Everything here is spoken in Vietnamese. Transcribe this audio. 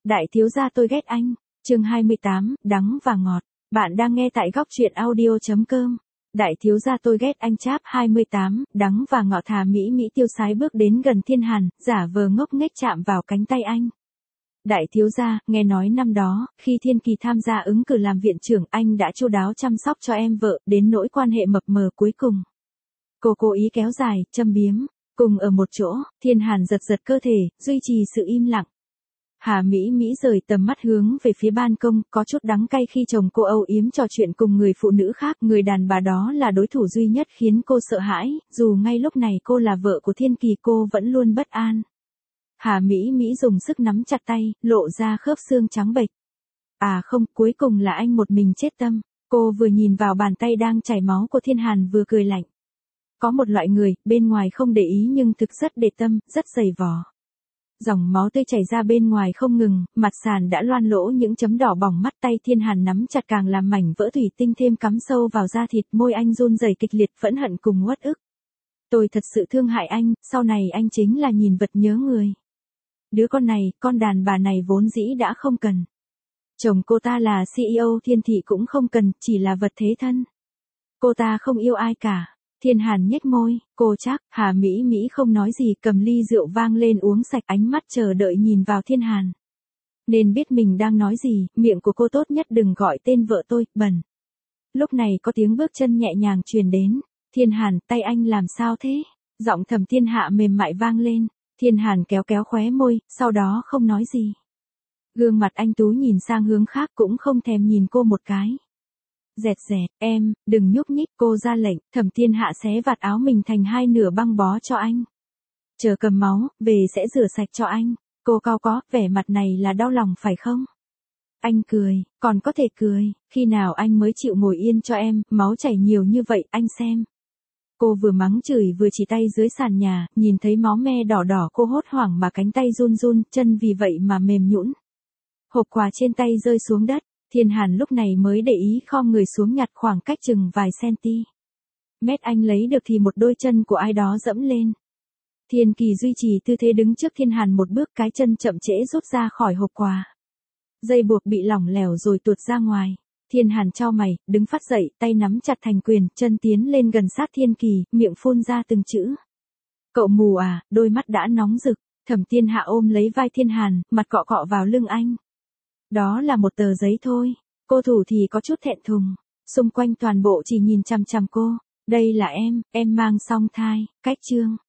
Đại thiếu gia tôi ghét anh. Chương 28, đắng và ngọt. Bạn đang nghe tại góc truyện audio.com. Đại thiếu gia tôi ghét anh chap 28, đắng và ngọt. Thà Mỹ Mỹ tiêu sái bước đến gần Thiên Hàn, giả vờ ngốc nghếch chạm vào cánh tay anh. Đại thiếu gia, nghe nói năm đó, khi Thiên Kỳ tham gia ứng cử làm viện trưởng, anh đã chu đáo chăm sóc cho em vợ, đến nỗi quan hệ mập mờ cuối cùng. Cô cố ý kéo dài, châm biếm. Cùng ở một chỗ, Thiên Hàn giật giật cơ thể, duy trì sự im lặng. Hà Mỹ Mỹ rời tầm mắt hướng về phía ban công, có chút đắng cay khi chồng cô âu yếm trò chuyện cùng người phụ nữ khác. Người đàn bà đó là đối thủ duy nhất khiến cô sợ hãi, dù ngay lúc này cô là vợ của Thiên Kỳ cô vẫn luôn bất an. Hà Mỹ Mỹ dùng sức nắm chặt tay, lộ ra khớp xương trắng bệch. À không, cuối cùng là anh một mình chết tâm. Cô vừa nhìn vào bàn tay đang chảy máu của Thiên Hàn vừa cười lạnh. Có một loại người, bên ngoài không để ý nhưng thực rất để tâm, rất dày vò. Dòng máu tươi chảy ra bên ngoài không ngừng, mặt sàn đã loang lỗ những chấm đỏ bỏng, mắt tay Thiên Hàn nắm chặt càng làm mảnh vỡ thủy tinh thêm cắm sâu vào da thịt, môi anh run rẩy kịch liệt, phẫn hận cùng uất ức. Tôi thật sự thương hại anh, sau này anh chính là nhìn vật nhớ người. Đứa con này, con đàn bà này vốn dĩ đã không cần. Chồng cô ta là CEO Thiên Thị cũng không cần, chỉ là vật thế thân. Cô ta không yêu ai cả. Thiên Hàn nhếch môi, cô chắc. Hà Mỹ Mỹ không nói gì, cầm ly rượu vang lên uống sạch, ánh mắt chờ đợi nhìn vào Thiên Hàn. Nên biết mình đang nói gì, miệng của cô tốt nhất đừng gọi tên vợ tôi, bẩn. Lúc này có tiếng bước chân nhẹ nhàng truyền đến. Thiên Hàn, tay anh làm sao thế? Giọng Thẩm Thiên Hạ mềm mại vang lên. Thiên Hàn kéo kéo khóe môi, sau đó không nói gì. Gương mặt anh tú nhìn sang hướng khác cũng không thèm nhìn cô một cái. Dẹt dẹt, em, đừng nhúc nhích, cô ra lệnh. Thẩm Thiên Hạ xé vạt áo mình thành hai nửa băng bó cho anh. Chờ cầm máu, về sẽ rửa sạch cho anh. Cô cau có, vẻ mặt này là đau lòng phải không? Anh cười, còn có thể cười, khi nào anh mới chịu ngồi yên cho em, máu chảy nhiều như vậy, anh xem. Cô vừa mắng chửi vừa chỉ tay dưới sàn nhà, nhìn thấy máu me đỏ đỏ cô hốt hoảng mà cánh tay run run, chân vì vậy mà mềm nhũn. Hộp quà trên tay rơi xuống đất. Thiên Hàn lúc này mới để ý khom người xuống nhặt khoảng cách chừng vài cm anh lấy được thì một đôi chân của ai đó dẫm lên. Thiên Kỳ duy trì tư thế đứng trước Thiên Hàn một bước, cái chân chậm trễ rút ra khỏi hộp quà. Dây buộc bị lỏng lẻo rồi tuột ra ngoài. Thiên Hàn chau mày, đứng phắt dậy, tay nắm chặt thành quyền, chân tiến lên gần sát Thiên Kỳ, miệng phun ra từng chữ. Cậu mù à? Đôi mắt đã nóng rực. Thẩm Thiên Hạ ôm lấy vai Thiên Hàn, mặt cọ cọ vào lưng anh. Đó là một tờ giấy thôi. Cô thủ thì có chút thẹn thùng. Xung quanh toàn bộ chỉ nhìn chằm chằm cô. Đây là em mang song thai. Cách chương.